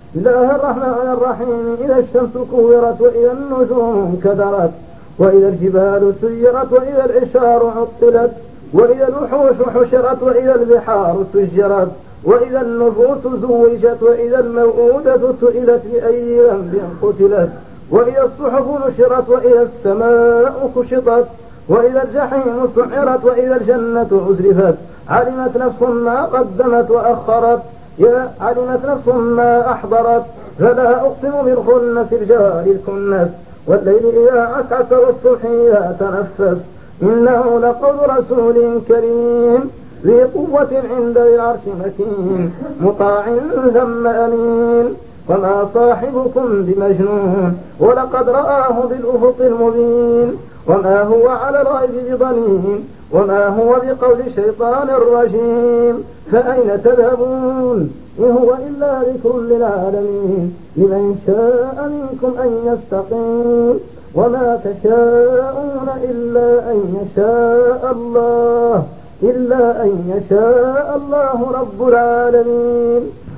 بسم الله الرحمن الرحيم. إذا الشمس كورت وإذا النجوم كدرت وإذا الجبال سيرت وإذا العشار عطلت وإذا الوحوش حشرت وإذا البحار سجرت وإذا النفوس زوجت وإذا الموءودة سئلت بأي ذنب قتلت وإذا الصحف نشرت وإذا السماء كشطت وإذا الجحيم سعرت وإذا الجنة أزلفت علمت نفس ما قدمت وأخرت علمت نفس ما أحضرت فلا أقسم بالخنس الجوار الكنس والليل إذا عسعس والصبح إذا تنفس إنه لقول رسول كريم ذي قوة عند ذي العرش مكين مطاع ثم أمين وما صاحبكم بمجنون ولقد رآه بالأفق المبين وما هو على الغيب بضنين وما هو بقول شيطان رجيم فأين تذهبون إن هو إلا ذكر للعالمين لمن شاء منكم أن يستقيم وما تشاءون إلا أن يشاء الله رب العالمين.